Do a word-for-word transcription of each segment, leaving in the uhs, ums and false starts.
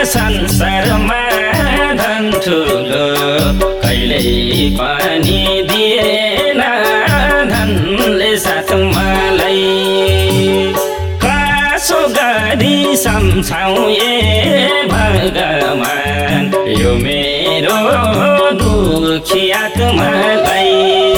संसारमा धन ठुलो कहिल्यै पनि दिएन धनले साथ मलाई कसो गरी सम्झाउ ए भगवान यो मेरो दुखी आत्मालाई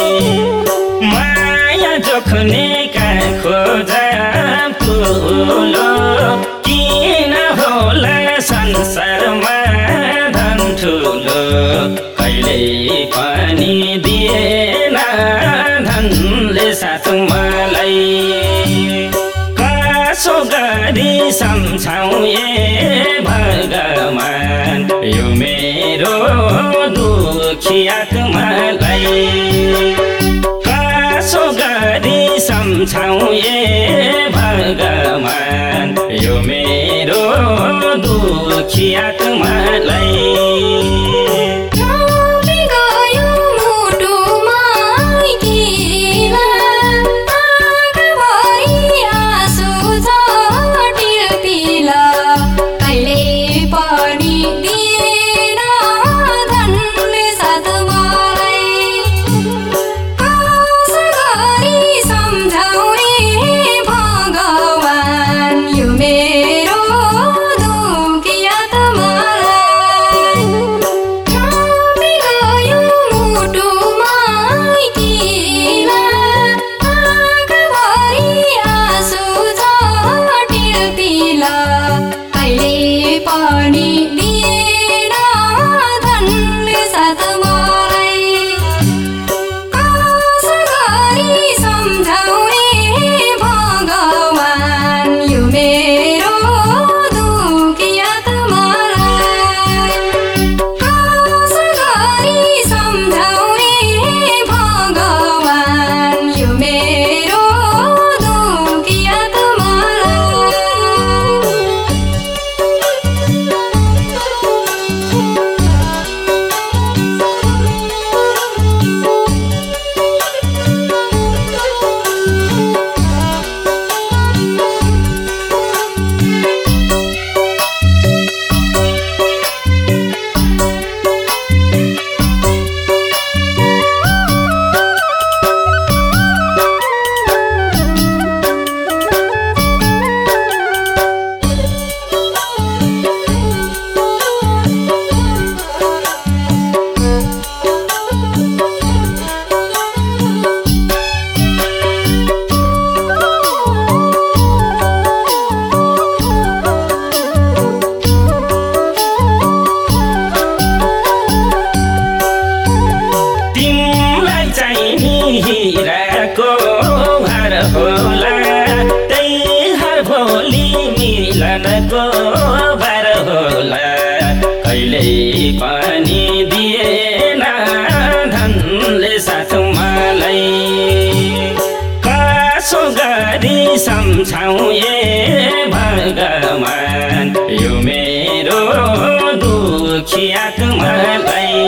माया जोख्ने का खोजा ठुलो किन होला संसारमा धन ठुलो कहिल्यै पनि दिएन धनले साथ मलाई कसो गरी सम्झाउ ए भगवान यो मेरो दुखी आत्मालाई कसो गरी सम्झाउ ए भगवान यो मेरो दुखी आत्मालाई हिराको हार होला त्यही हार भोलि मिलनको भार होला कहिल्यै पनि दिएन धनले साथ मलाई कसो गरी सम्झाउ ए भगवान यो मेरो दुखी आत्मालाई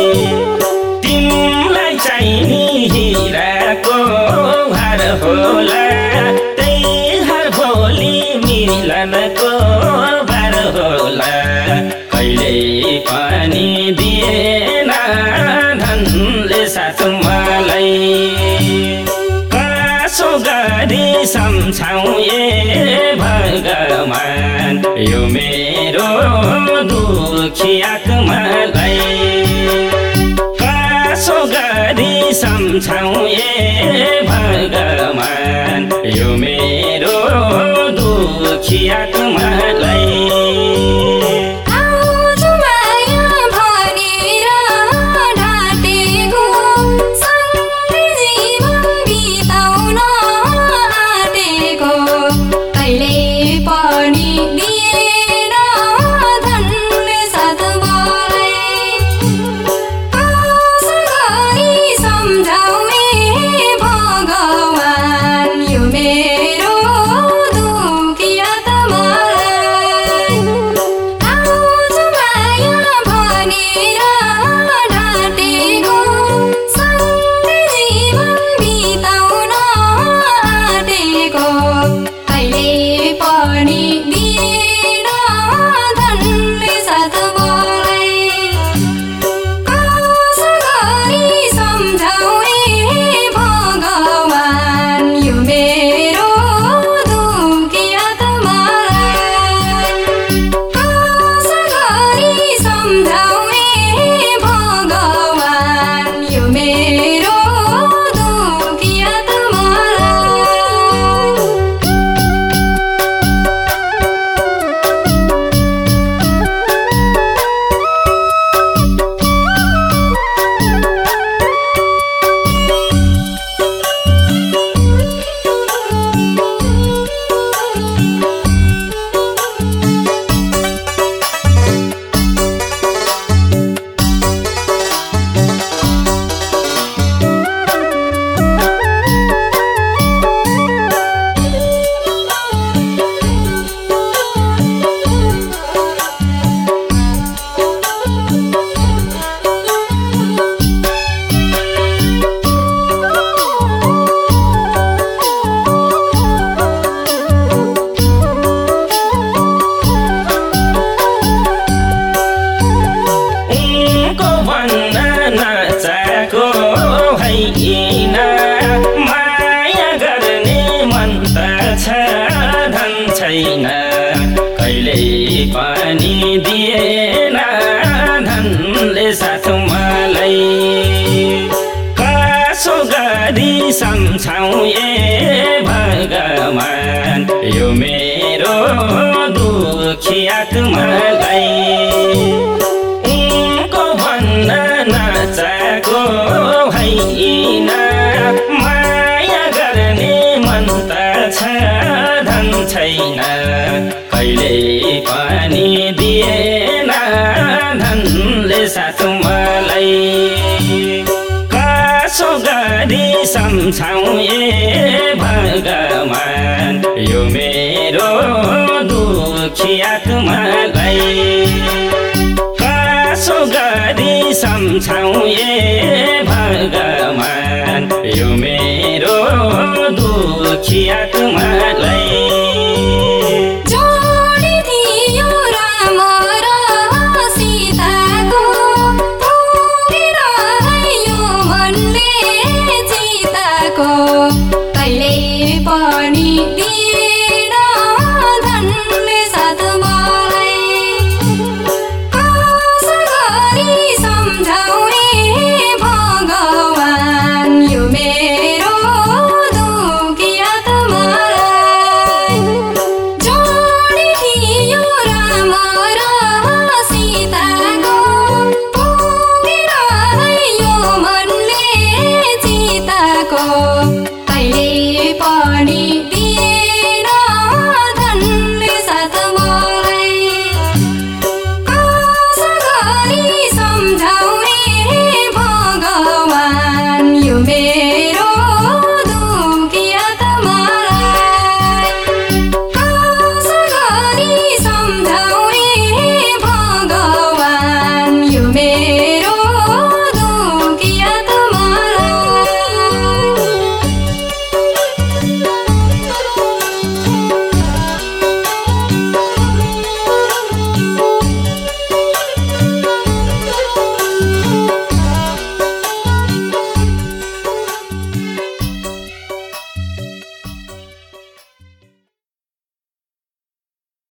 तिमीलाई चाहिने हिराको हार होला त्यही हार भोलि मिलनको भार होला कहिल्यै पनि दिएन धनले साथ मलाई कसो गरी सम्झाउ ए भगवान यो मेरो दुखी आत्मालाई कसो गरी सम्झाउ ए भगवान यो मेरो दुखी आत्मालाई मेरो दुखी आत्मालाई पनि दिएन धनले साथ मलाई कसो गरी सम्झाउ ए भगवान यो मेरो दुखी आत्मालाई उनको भन्न नचाको होइन माया गर्ने मन त छ धन छैन कहिले पनि दिएन धनले साथ मलाई कसो गरी सम्झाउ ए भगवान यो मेरो दुखी आत्मालाई कसो गरी सम्झाउ ए भगवान यो मेरो दुखी आत्मालाई